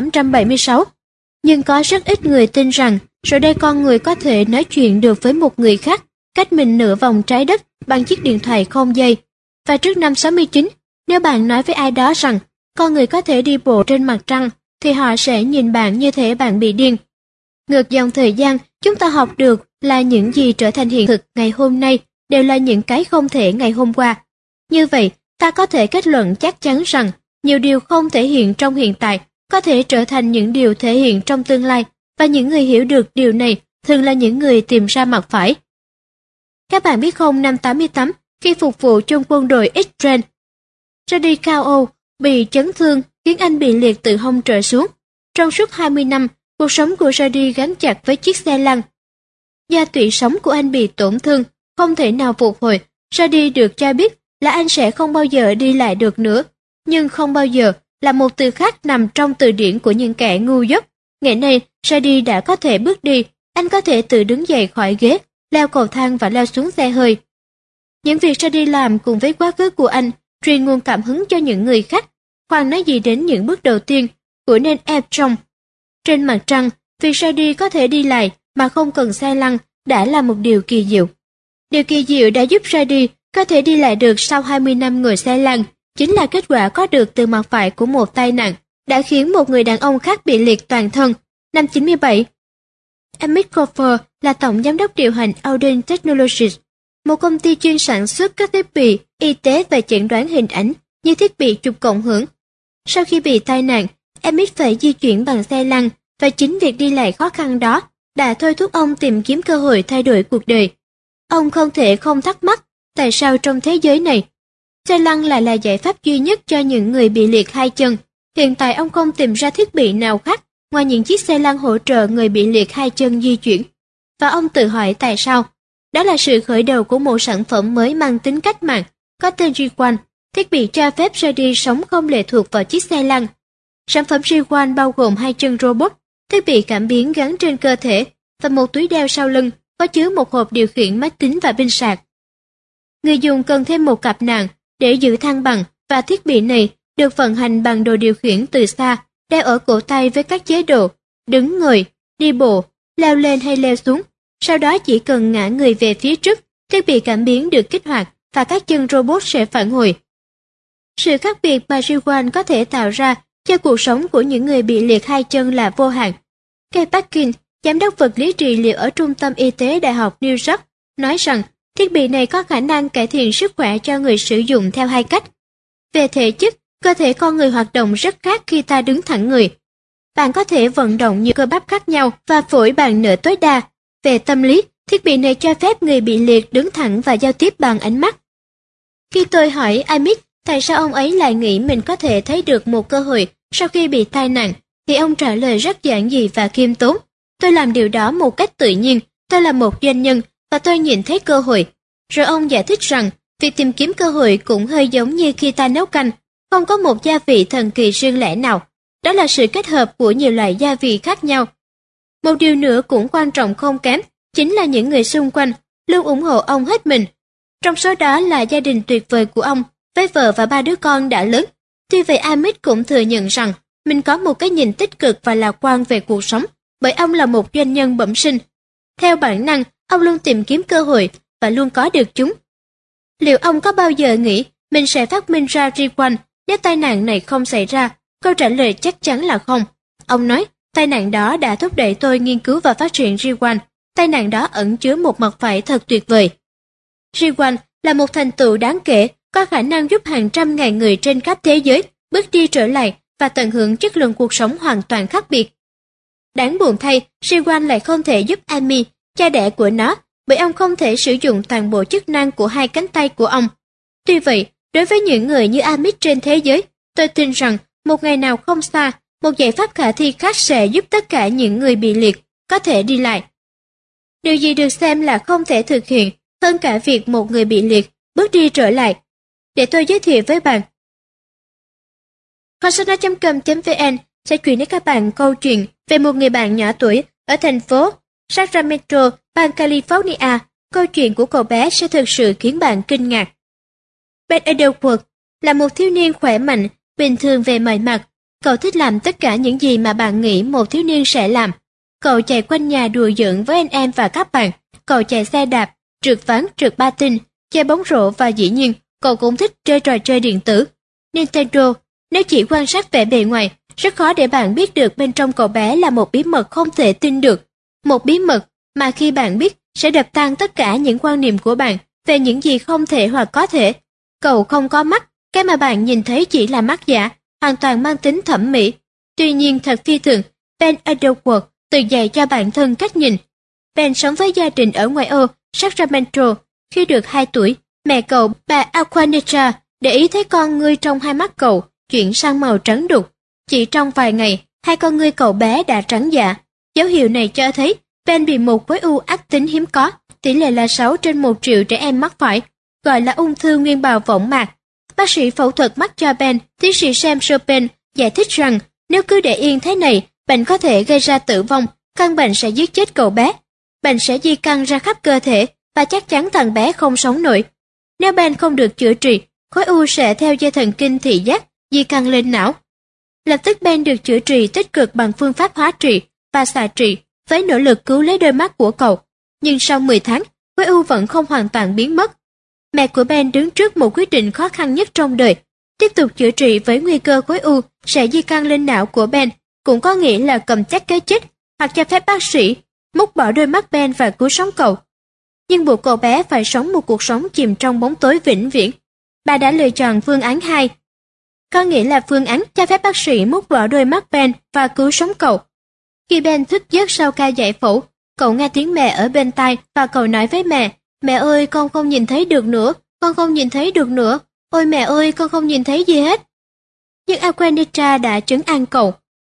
1876. Nhưng có rất ít người tin rằng rồi đây con người có thể nói chuyện được với một người khác cách mình nửa vòng trái đất bằng chiếc điện thoại không dây. Và trước năm 69, nếu bạn nói với ai đó rằng con người có thể đi bộ trên mặt trăng, thì họ sẽ nhìn bạn như thể bạn bị điên. Ngược dòng thời gian, chúng ta học được là những gì trở thành hiện thực ngày hôm nay đều là những cái không thể ngày hôm qua. Như vậy, ta có thể kết luận chắc chắn rằng nhiều điều không thể hiện trong hiện tại có thể trở thành những điều thể hiện trong tương lai, và những người hiểu được điều này thường là những người tìm ra mặt phải. Các bạn biết không, năm 88, khi phục vụ trong quân đội Israel, Sadie cao Âu bị chấn thương khiến anh bị liệt từ hông trở xuống. Trong suốt 20 năm, cuộc sống của Sadie gắn chặt với chiếc xe lăn. Do tủy sống của anh bị tổn thương, không thể nào phục hồi, Sadie được cho biết là anh sẽ không bao giờ đi lại được nữa. Nhưng không bao giờ là một từ khác nằm trong từ điển của những kẻ ngu dốt. Ngày nay, Sadie đã có thể bước đi, anh có thể tự đứng dậy khỏi ghế, leo cầu thang và leo xuống xe hơi. Những việc Sadie làm cùng với quá khứ của anh truyền nguồn cảm hứng cho những người khác. Khoan nói gì đến những bước đầu tiên của Neil Armstrong. Trên mặt trăng, việc Sadie có thể đi lại mà không cần xe lăn đã là một điều kỳ diệu. Điều kỳ diệu đã giúp Sadie có thể đi lại được sau 20 năm ngồi xe lăn, chính là kết quả có được từ mặt phải của một tai nạn đã khiến một người đàn ông khác bị liệt toàn thân. Năm 97, Emmett Cooper là tổng giám đốc điều hành Auden Technologies, một công ty chuyên sản xuất các thiết bị y tế và chẩn đoán hình ảnh như thiết bị chụp cộng hưởng. Sau khi bị tai nạn, Emmett phải di chuyển bằng xe lăn và chính việc đi lại khó khăn đó đã thôi thúc ông tìm kiếm cơ hội thay đổi cuộc đời. Ông không thể không thắc mắc tại sao trong thế giới này, xe lăn lại là giải pháp duy nhất cho những người bị liệt hai chân. Hiện tại ông không tìm ra thiết bị nào khác ngoài những chiếc xe lăn hỗ trợ người bị liệt hai chân di chuyển. Và ông tự hỏi tại sao. Đó là sự khởi đầu của một sản phẩm mới mang tính cách mạng, có tên G1, thiết bị cho phép Sadie sống không lệ thuộc vào chiếc xe lăn. Sản phẩm G1 bao gồm 2 chân robot, thiết bị cảm biến gắn trên cơ thể và một túi đeo sau lưng có chứa một hộp điều khiển máy tính và pin sạc. Người dùng cần thêm một cặp nạng để giữ thăng bằng và thiết bị này được vận hành bằng đồ điều khiển từ xa, đeo ở cổ tay với các chế độ đứng ngồi, đi bộ, leo lên hay leo xuống. Sau đó chỉ cần ngã người về phía trước, thiết bị cảm biến được kích hoạt và các chân robot sẽ phản hồi. Sự khác biệt mà G1 có thể tạo ra cho cuộc sống của những người bị liệt hai chân là vô hạn. Kay Parkin, giám đốc vật lý trị liệu ở Trung tâm Y tế Đại học New York, nói rằng thiết bị này có khả năng cải thiện sức khỏe cho người sử dụng theo 2 cách. Về thể chất, cơ thể con người hoạt động rất khác khi ta đứng thẳng người. Bạn có thể vận động nhiều cơ bắp khác nhau và phổi bạn nở tối đa. Về tâm lý, thiết bị này cho phép người bị liệt đứng thẳng và giao tiếp bằng ánh mắt. Khi tôi hỏi Amit tại sao ông ấy lại nghĩ mình có thể thấy được một cơ hội sau khi bị tai nạn, thì ông trả lời rất giản dị và khiêm tốn. Tôi làm điều đó một cách tự nhiên, tôi là một doanh nhân và tôi nhìn thấy cơ hội. Rồi ông giải thích rằng, việc tìm kiếm cơ hội cũng hơi giống như khi ta nấu canh, không có một gia vị thần kỳ riêng lẻ nào. Đó là sự kết hợp của nhiều loại gia vị khác nhau. Một điều nữa cũng quan trọng không kém, chính là những người xung quanh luôn ủng hộ ông hết mình. Trong số đó là gia đình tuyệt vời của ông, với vợ và 3 đứa con đã lớn. Tuy vậy Amit cũng thừa nhận rằng mình có một cái nhìn tích cực và lạc quan về cuộc sống, bởi ông là một doanh nhân bẩm sinh. Theo bản năng, ông luôn tìm kiếm cơ hội và luôn có được chúng. Liệu ông có bao giờ nghĩ mình sẽ phát minh ra G1 nếu tai nạn này không xảy ra? Câu trả lời chắc chắn là không. Ông nói, tai nạn đó đã thúc đẩy tôi nghiên cứu và phát triển G1. Tai nạn đó ẩn chứa một mặt phải thật tuyệt vời. G1 là một thành tựu đáng kể, có khả năng giúp hàng trăm ngàn người trên khắp thế giới bước đi trở lại và tận hưởng chất lượng cuộc sống hoàn toàn khác biệt. Đáng buồn thay, G1 lại không thể giúp Amy, cha đẻ của nó, bởi ông không thể sử dụng toàn bộ chức năng của 2 cánh tay của ông. Tuy vậy, đối với những người như Amit trên thế giới, tôi tin rằng một ngày nào không xa, một giải pháp khả thi khác sẽ giúp tất cả những người bị liệt có thể đi lại. Điều gì được xem là không thể thực hiện hơn cả việc một người bị liệt bước đi trở lại? Để tôi giới thiệu với bạn. Khoasana.com.vn sẽ chuyển đến các bạn câu chuyện về một người bạn nhỏ tuổi ở thành phố Sacramento, bang California. Câu chuyện của cậu bé sẽ thực sự khiến bạn kinh ngạc. Ben Edelworth là một thiếu niên khỏe mạnh, bình thường về mọi mặt. Cậu thích làm tất cả những gì mà bạn nghĩ một thiếu niên sẽ làm. Cậu chạy quanh nhà đùa giỡn với anh em và các bạn. Cậu chạy xe đạp, trượt ván, trượt patin, chơi bóng rổ và dĩ nhiên, cậu cũng thích chơi trò chơi điện tử. Nintendo, nếu chỉ quan sát vẻ bề ngoài, rất khó để bạn biết được bên trong cậu bé là một bí mật không thể tin được. Một bí mật mà khi bạn biết sẽ đập tan tất cả những quan niệm của bạn về những gì không thể hoặc có thể. Cậu không có mắt, cái mà bạn nhìn thấy chỉ là mắt giả, hoàn toàn mang tính thẩm mỹ. Tuy nhiên thật phi thường, Ben Edelworth tự dạy cho bản thân cách nhìn. Ben sống với gia đình ở ngoại ô Sacramento. Khi được 2 tuổi, mẹ cậu, bà Aquanetta, để ý thấy con ngươi trong hai mắt cậu chuyển sang màu trắng đục. Chỉ trong vài ngày, hai con ngươi cậu bé đã trắng dạ. Dấu hiệu này cho thấy Ben bị một khối u ác tính hiếm có, tỷ lệ là 6 trên 1 triệu trẻ em mắc phải, gọi là ung thư nguyên bào võng mạc. Bác sĩ phẫu thuật mắt cho Ben, tiến sĩ Sam Chopin, giải thích rằng nếu cứ để yên thế này, bệnh có thể gây ra tử vong, căn bệnh sẽ giết chết cậu bé. Bệnh sẽ di căn ra khắp cơ thể và chắc chắn thằng bé không sống nổi. Nếu Ben không được chữa trị, khối u sẽ theo dây thần kinh thị giác di căn lên não. Lập tức Ben được chữa trị tích cực bằng phương pháp hóa trị và xạ trị với nỗ lực cứu lấy đôi mắt của cậu. Nhưng sau 10 tháng, khối u vẫn không hoàn toàn biến mất. Mẹ của Ben đứng trước một quyết định khó khăn nhất trong đời. Tiếp tục chữa trị với nguy cơ khối u sẽ di căn lên não của Ben, cũng có nghĩa là cầm chắc cái chết, hoặc cho phép bác sĩ múc bỏ đôi mắt Ben và cứu sống cậu. Nhưng buộc cậu bé phải sống một cuộc sống chìm trong bóng tối vĩnh viễn. Bà đã lựa chọn phương án 2, có nghĩa là phương án cho phép bác sĩ múc bỏ đôi mắt Ben và cứu sống cậu. Khi Ben thức giấc sau ca giải phẫu, cậu nghe tiếng mẹ ở bên tai và cậu nói với mẹ, mẹ ơi con không nhìn thấy được nữa, con không nhìn thấy được nữa, ôi mẹ ơi con không nhìn thấy gì hết. Nhưng Aquanitra đã trấn an cậu.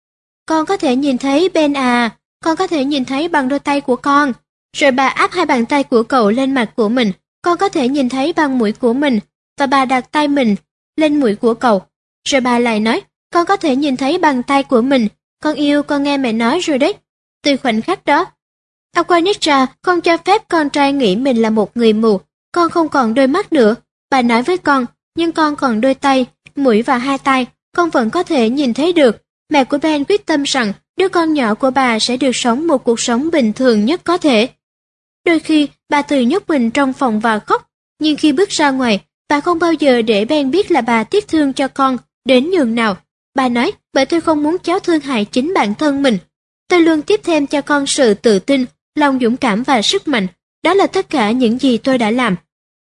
Con có thể nhìn thấy Ben à, con có thể nhìn thấy bằng đôi tay của con. Rồi bà áp hai bàn tay của cậu lên mặt của mình, con có thể nhìn thấy bằng mũi của mình, và bà đặt tay mình lên mũi của cậu. Rồi bà lại nói, con có thể nhìn thấy bằng tay của mình, con yêu con nghe mẹ nói rồi đấy. Từ khoảnh khắc đó, Aquanitra không cho phép con trai nghĩ mình là một người mù. Con không còn đôi mắt nữa, bà nói với con, nhưng con còn đôi tay, mũi và hai tay, con vẫn có thể nhìn thấy được. Mẹ của Ben quyết tâm rằng đứa con nhỏ của bà sẽ được sống một cuộc sống bình thường nhất có thể. Đôi khi, bà tự nhốt mình trong phòng và khóc, nhưng khi bước ra ngoài, bà không bao giờ để Ben biết là bà tiếc thương cho con đến nhường nào. Bà nói, bởi tôi không muốn cháu thương hại chính bản thân mình. Tôi luôn tiếp thêm cho con sự tự tin, lòng dũng cảm và sức mạnh. Đó là tất cả những gì tôi đã làm.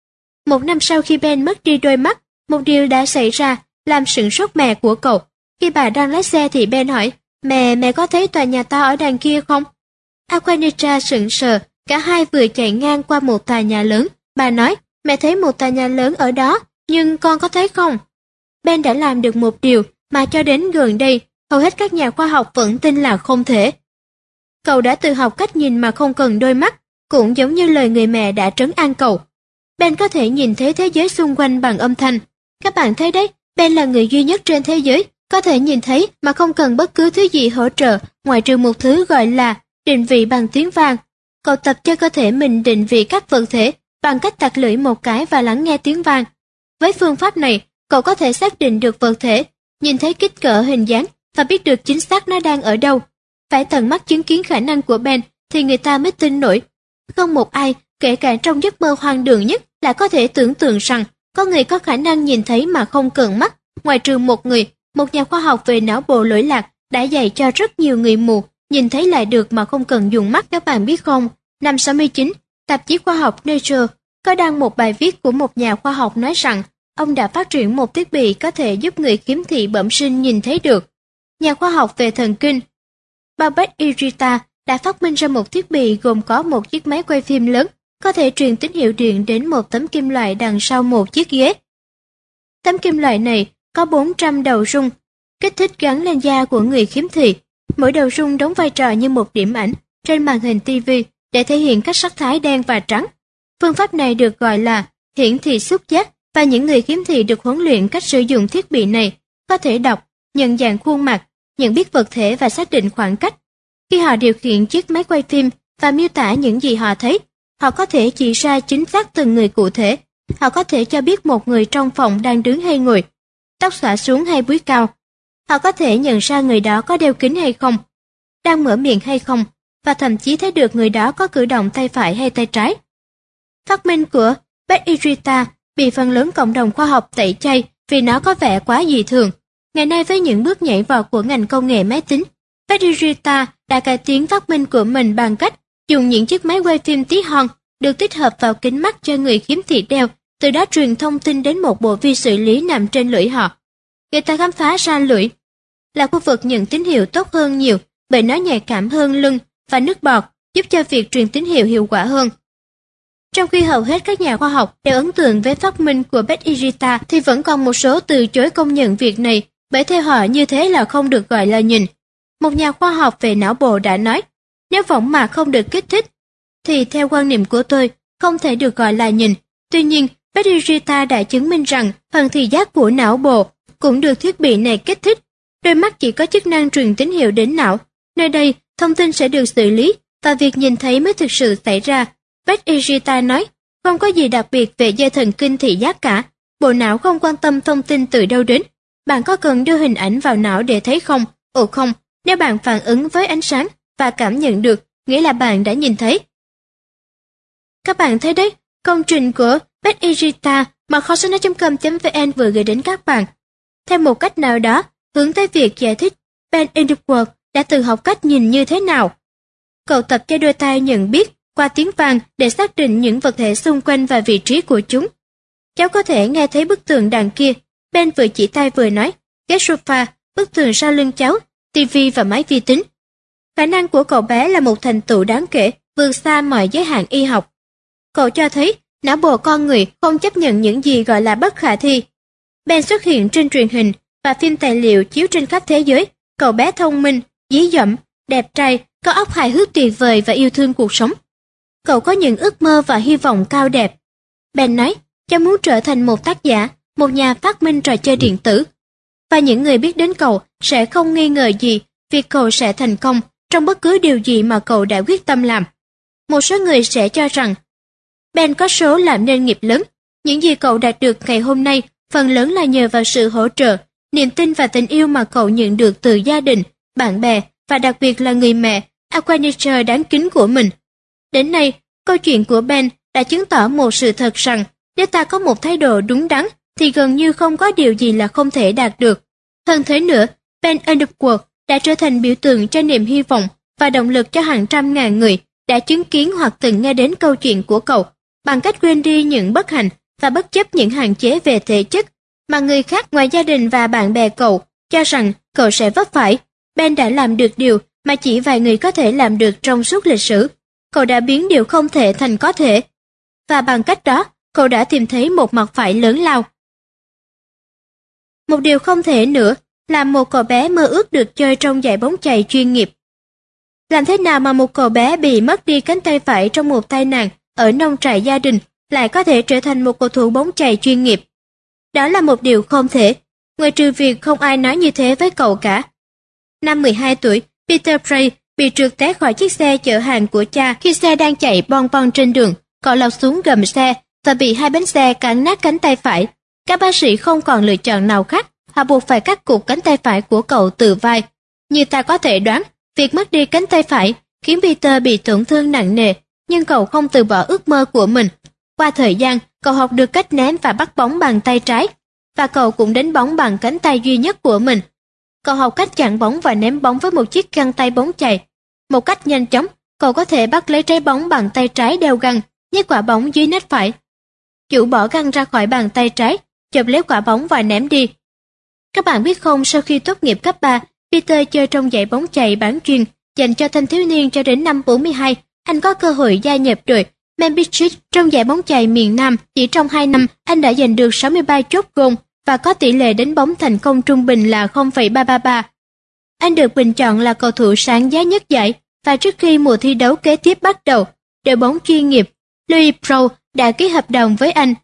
1 năm sau khi Ben mất đi đôi mắt, một điều đã xảy ra làm sửng sốt mẹ của cậu. Khi bà đang lái xe thì Ben hỏi, mẹ có thấy tòa nhà to ở đằng kia không? Aquanitra sững sờ, cả hai vừa chạy ngang qua một tòa nhà lớn. Bà nói, mẹ thấy một tòa nhà lớn ở đó, nhưng con có thấy không? Ben đã làm được một điều mà cho đến gần đây, hầu hết các nhà khoa học vẫn tin là không thể. Cậu đã tự học cách nhìn mà không cần đôi mắt, cũng giống như lời người mẹ đã trấn an cậu. Ben có thể nhìn thấy thế giới xung quanh bằng âm thanh. Các bạn thấy đấy, Ben là người duy nhất trên thế giới có thể nhìn thấy mà không cần bất cứ thứ gì hỗ trợ, ngoại trừ một thứ gọi là định vị bằng tiếng vang. Cậu tập cho cơ thể mình định vị các vật thể bằng cách tặc lưỡi một cái và lắng nghe tiếng vang. Với phương pháp này, cậu có thể xác định được vật thể, nhìn thấy kích cỡ hình dáng và biết được chính xác nó đang ở đâu. Phải tận mắt chứng kiến khả năng của Ben thì người ta mới tin nổi. Không một ai, kể cả trong giấc mơ hoang đường nhất, là có thể tưởng tượng rằng có người có khả năng nhìn thấy mà không cần mắt, ngoại trừ một người, một nhà khoa học về não bộ lỗi lạc đã dạy cho rất nhiều người mù nhìn thấy lại được mà không cần dùng mắt. Các bạn biết không, năm 69, tạp chí khoa học Nature có đăng một bài viết của một nhà khoa học nói rằng ông đã phát triển một thiết bị có thể giúp người khiếm thị bẩm sinh nhìn thấy được. Nhà khoa học về thần kinh Babette Irita đã phát minh ra một thiết bị gồm có một chiếc máy quay phim lớn, có thể truyền tín hiệu điện đến một tấm kim loại đằng sau một chiếc ghế. Tấm kim loại này có 400 đầu rung, kích thích gắn lên da của người khiếm thị. Mỗi đầu rung đóng vai trò như một điểm ảnh trên màn hình TV để thể hiện các sắc thái đen và trắng. Phương pháp này được gọi là hiển thị xúc giác, và những người khiếm thị được huấn luyện cách sử dụng thiết bị này có thể đọc, nhận dạng khuôn mặt, nhận biết vật thể và xác định khoảng cách. Khi họ điều khiển chiếc máy quay phim và miêu tả những gì họ thấy, họ có thể chỉ ra chính xác từng người cụ thể. Họ có thể cho biết một người trong phòng đang đứng hay ngồi, tóc xõa xuống hay búi cao. Họ có thể nhận ra người đó có đeo kính hay không, đang mở miệng hay không, và thậm chí thấy được người đó có cử động tay phải hay tay trái. Phát minh của Beth Irita bị phần lớn cộng đồng khoa học tẩy chay vì nó có vẻ quá dị thường. Ngày nay với những bước nhảy vọt của ngành công nghệ máy tính, Beth Irita đã cải tiến phát minh của mình bằng cách dùng những chiếc máy quay phim tí hon được tích hợp vào kính mắt cho người khiếm thị đeo, từ đó truyền thông tin đến một bộ vi xử lý nằm trên lưỡi họ. Người ta khám phá ra lưỡi là khu vực nhận tín hiệu tốt hơn nhiều bởi nó nhạy cảm hơn lưng và nước bọt, giúp cho việc truyền tín hiệu hiệu quả hơn. Trong khi hầu hết các nhà khoa học đều ấn tượng với phát minh của Beth Irita thì vẫn còn một số từ chối công nhận việc này, bởi theo họ như thế là không được gọi là nhìn. Một nhà khoa học về não bộ đã nói, nếu võng mạc không được kích thích, thì theo quan niệm của tôi, không thể được gọi là nhìn. Tuy nhiên, Beth Irita đã chứng minh rằng phần thị giác của não bộ cũng được thiết bị này kích thích. Đôi mắt chỉ có chức năng truyền tín hiệu đến não. Nơi đây, thông tin sẽ được xử lý và việc nhìn thấy mới thực sự xảy ra. Beth Irita nói, không có gì đặc biệt về dây thần kinh thị giác cả. Bộ não không quan tâm thông tin từ đâu đến. Bạn có cần đưa hình ảnh vào não để thấy không? Ồ không, nếu bạn phản ứng với ánh sáng và cảm nhận được, nghĩa là bạn đã nhìn thấy. Các bạn thấy đấy, công trình của Beth Irita mà kho sách nói.com.vn vừa gửi đến các bạn. Theo một cách nào đó, hướng tới việc giải thích Ben Edwards đã từng học cách nhìn như thế nào. Cậu tập cho đôi tay nhận biết qua tiếng vang để xác định những vật thể xung quanh và vị trí của chúng. Cháu có thể nghe thấy bức tường đằng kia. Ben vừa chỉ tay vừa nói, ghế sofa, bức tường sau lưng cháu, tivi và máy vi tính. Khả năng của cậu bé là một thành tựu đáng kể, vượt xa mọi giới hạn y học. Cậu cho thấy não bộ con người không chấp nhận những gì gọi là bất khả thi. Ben xuất hiện trên truyền hình và phim tài liệu chiếu trên khắp thế giới. Cậu bé thông minh, dí dỏm, đẹp trai, có óc hài hước tuyệt vời và yêu thương cuộc sống. Cậu có những ước mơ và hy vọng cao đẹp. Ben nói, cháu muốn trở thành một tác giả, một nhà phát minh trò chơi điện tử. Và những người biết đến cậu sẽ không nghi ngờ gì việc cậu sẽ thành công trong bất cứ điều gì mà cậu đã quyết tâm làm. Một số người sẽ cho rằng Ben có số làm nên nghiệp lớn. Những gì cậu đạt được ngày hôm nay phần lớn là nhờ vào sự hỗ trợ, niềm tin và tình yêu mà cậu nhận được từ gia đình, bạn bè và đặc biệt là người mẹ Aquanature đáng kính của mình. Đến nay, câu chuyện của Ben đã chứng tỏ một sự thật rằng nếu ta có một thái độ đúng đắn thì gần như không có điều gì là không thể đạt được. Hơn thế nữa, Ben Edwards đã trở thành biểu tượng cho niềm hy vọng và động lực cho hàng trăm ngàn người đã chứng kiến hoặc từng nghe đến câu chuyện của cậu, bằng cách quên đi những bất hạnh và bất chấp những hạn chế về thể chất mà người khác ngoài gia đình và bạn bè cậu cho rằng cậu sẽ vấp phải. Ben đã làm được điều mà chỉ vài người có thể làm được trong suốt lịch sử. Cậu đã biến điều không thể thành có thể. Và bằng cách đó, cậu đã tìm thấy một mặt phải lớn lao. Một điều không thể nữa là một cậu bé mơ ước được chơi trong giải bóng chày chuyên nghiệp. Làm thế nào mà một cậu bé bị mất đi cánh tay phải trong một tai nạn ở nông trại gia đình lại có thể trở thành một cầu thủ bóng chày chuyên nghiệp? Đó là một điều không thể, ngoại trừ việc không ai nói như thế với cậu cả. Năm 12 tuổi, Peter Bray bị trượt té khỏi chiếc xe chở hàng của cha khi xe đang chạy bon bon trên đường. Cậu lọt xuống gầm xe và bị hai bánh xe cán nát cánh tay phải. Các bác sĩ không còn lựa chọn nào khác, họ buộc phải cắt cụt cánh tay phải của cậu từ vai. Như ta có thể đoán, việc mất đi cánh tay phải khiến Peter bị tổn thương nặng nề, nhưng cậu không từ bỏ ước mơ của mình. Qua thời gian, cậu học được cách ném và bắt bóng bằng tay trái, và cậu cũng đánh bóng bằng cánh tay duy nhất của mình. Cậu học cách chặn bóng và ném bóng với một chiếc găng tay bóng chày. Một cách nhanh chóng, cậu có thể bắt lấy trái bóng bằng tay trái đeo găng, nhét quả bóng dưới nách phải. Chủ bỏ găng ra khỏi bàn tay trái, chộp lấy quả bóng và ném đi. Các bạn biết không, sau khi tốt nghiệp cấp 3, Peter chơi trong giải bóng chày bán chuyên dành cho thanh thiếu niên cho đến năm 42, anh có cơ hội gia nhập đội Memphis trong giải bóng chày miền Nam. Chỉ trong 2 năm, anh đã giành được 63 chốt gôn và có tỷ lệ đánh bóng thành công trung bình là 0,333. Anh được bình chọn là cầu thủ sáng giá nhất giải, và trước khi mùa thi đấu kế tiếp bắt đầu, đội bóng chuyên nghiệp Louis Pro đã ký hợp đồng với anh.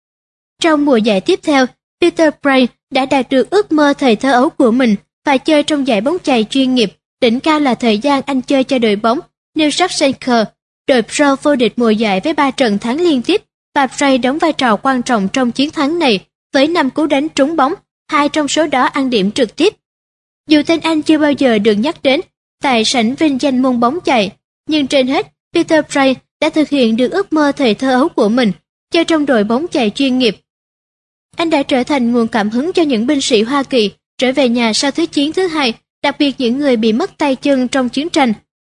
Trong mùa giải tiếp theo, Peter Bray đã đạt được ước mơ thời thơ ấu của mình và chơi trong giải bóng chày chuyên nghiệp. Đỉnh cao là thời gian anh chơi cho đội bóng New York Rangers. Đội Pro vô địch mùa giải với 3 trận thắng liên tiếp, và Bray đóng vai trò quan trọng trong chiến thắng này với 5 cú đánh trúng bóng, 2 trong số đó ăn điểm trực tiếp. Dù tên anh chưa bao giờ được nhắc đến tại sảnh vinh danh môn bóng chày, nhưng trên hết, Peter Bray đã thực hiện được ước mơ thời thơ ấu của mình, chơi trong đội bóng chày chuyên nghiệp. Anh đã trở thành nguồn cảm hứng cho những binh sĩ Hoa Kỳ trở về nhà sau Thế chiến thứ hai, đặc biệt những người bị mất tay chân trong chiến tranh.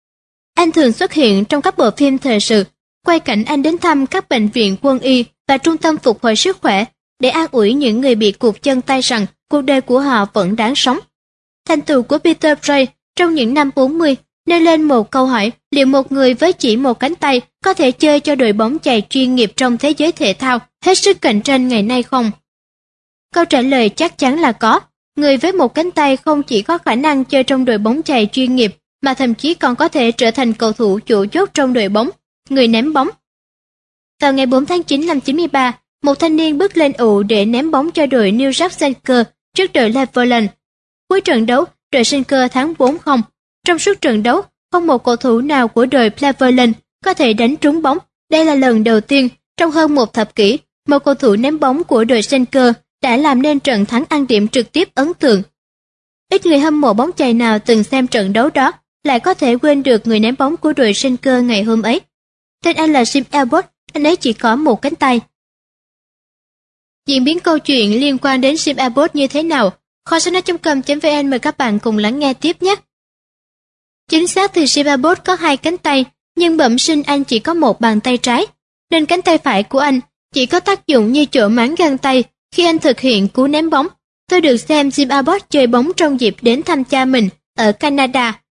Anh thường xuất hiện trong các bộ phim thời sự, quay cảnh anh đến thăm các bệnh viện quân y và trung tâm phục hồi sức khỏe để an ủi những người bị cụt chân tay rằng cuộc đời của họ vẫn đáng sống. Thành tựu của Peter Bray trong những năm 40 nêu lên một câu hỏi, liệu một người với chỉ một cánh tay có thể chơi cho đội bóng chày chuyên nghiệp trong thế giới thể thao hết sức cạnh tranh ngày nay không? Câu trả lời chắc chắn là có. Người với một cánh tay không chỉ có khả năng chơi trong đội bóng chày chuyên nghiệp, mà thậm chí còn có thể trở thành cầu thủ chủ chốt trong đội bóng, người ném bóng. Vào ngày 4 tháng 9 năm 93, một thanh niên bước lên ụ để ném bóng cho đội New York Rangers trước đội Cleveland. Cuối trận đấu, đội Rangers thắng 4-0. Trong suốt trận đấu, không một cầu thủ nào của đội Cleveland có thể đánh trúng bóng. Đây là lần đầu tiên trong hơn một thập kỷ, một cầu thủ ném bóng của đội Rangers đã làm nên trận thắng ăn điểm trực tiếp ấn tượng. Ít người hâm mộ bóng chày nào từng xem trận đấu đó lại có thể quên được người ném bóng của đội Rangers ngày hôm ấy. Tên anh là Jim Abbott, anh ấy chỉ có một cánh tay. Diễn biến câu chuyện liên quan đến Jim Abbott như thế nào? Kho sách nói.com.vn mời các bạn cùng lắng nghe tiếp nhé. Chính xác thì Jim Abbott có hai cánh tay, nhưng bẩm sinh anh chỉ có một bàn tay trái, nên cánh tay phải của anh chỉ có tác dụng như chỗ máng găng tay khi anh thực hiện cú ném bóng. Tôi được xem Jim Abbott chơi bóng trong dịp đến thăm cha mình ở Canada.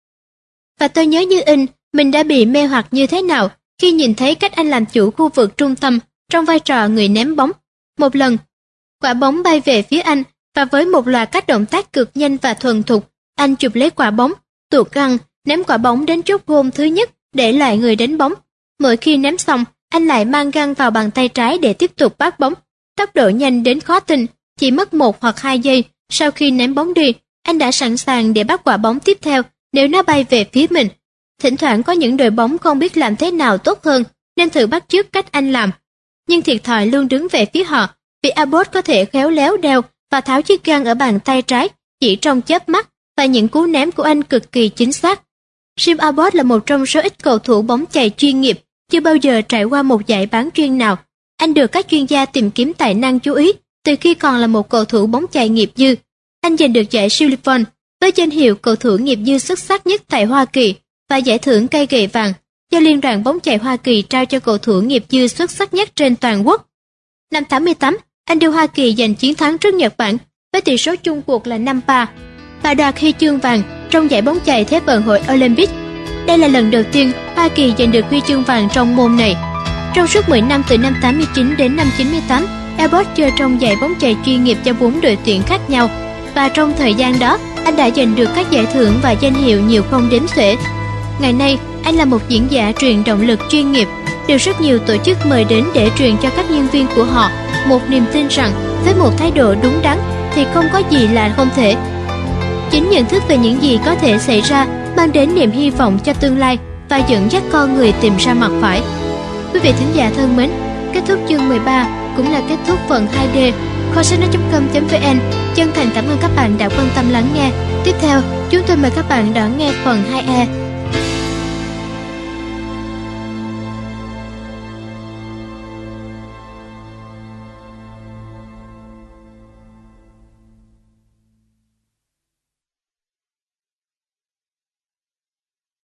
Và tôi nhớ như in, mình đã bị mê hoặc như thế nào khi nhìn thấy cách anh làm chủ khu vực trung tâm trong vai trò người ném bóng. Một lần, quả bóng bay về phía anh và với một loạt các động tác cực nhanh và thuần thục, anh chụp lấy quả bóng, tuột găng, ném quả bóng đến chốt gôn thứ nhất để lại người đánh bóng. Mỗi khi ném xong, anh lại mang găng vào bàn tay trái để tiếp tục bắt bóng. Tốc độ nhanh đến khó tin, chỉ mất 1 hoặc 2 giây sau khi ném bóng đi, anh đã sẵn sàng để bắt quả bóng tiếp theo nếu nó bay về phía mình. Thỉnh thoảng có những đội bóng không biết làm thế nào tốt hơn nên thử bắt chước cách anh làm, nhưng thiệt thòi luôn đứng về phía họ vì Abbott có thể khéo léo đeo và tháo chiếc găng ở bàn tay trái chỉ trong chớp mắt, và những cú ném của anh cực kỳ chính xác. Jim Abbott là một trong số ít cầu thủ bóng chày chuyên nghiệp chưa bao giờ trải qua một giải bán chuyên nào. Anh được các chuyên gia tìm kiếm tài năng chú ý từ khi còn là một cầu thủ bóng chày nghiệp dư. Anh giành được giải Sullivan với danh hiệu cầu thủ nghiệp dư xuất sắc nhất tại Hoa Kỳ và giải thưởng cây gậy vàng do Liên đoàn bóng chày Hoa Kỳ trao cho cầu thủ nghiệp dư xuất sắc nhất trên toàn quốc. Năm 88, anh đưa Hoa Kỳ giành chiến thắng trước Nhật Bản với tỷ số chung cuộc là 5-3 và đoạt huy chương vàng trong giải bóng chày Thế vận hội Olympic. Đây là lần đầu tiên Hoa Kỳ giành được huy chương vàng trong môn này. Trong suốt 10 năm từ năm 89 đến năm 98, Abbott chơi trong giải bóng chày chuyên nghiệp cho 4 đội tuyển khác nhau, và trong thời gian đó, anh đã giành được các giải thưởng và danh hiệu nhiều không đếm xuể. Ngày nay, anh là một diễn giả truyền động lực chuyên nghiệp, được rất nhiều tổ chức mời đến để truyền cho các nhân viên của họ một niềm tin rằng với một thái độ đúng đắn thì không có gì là không thể. Chính nhận thức về những gì có thể xảy ra mang đến niềm hy vọng cho tương lai và dẫn dắt con người tìm ra mặt phải. Quý vị thính giả thân mến, kết thúc chương 13 cũng là kết thúc phần 2D. Kho sách nói.com.vn chân thành cảm ơn các bạn đã quan tâm lắng nghe. Tiếp theo, chúng tôi mời các bạn đón nghe phần 2E.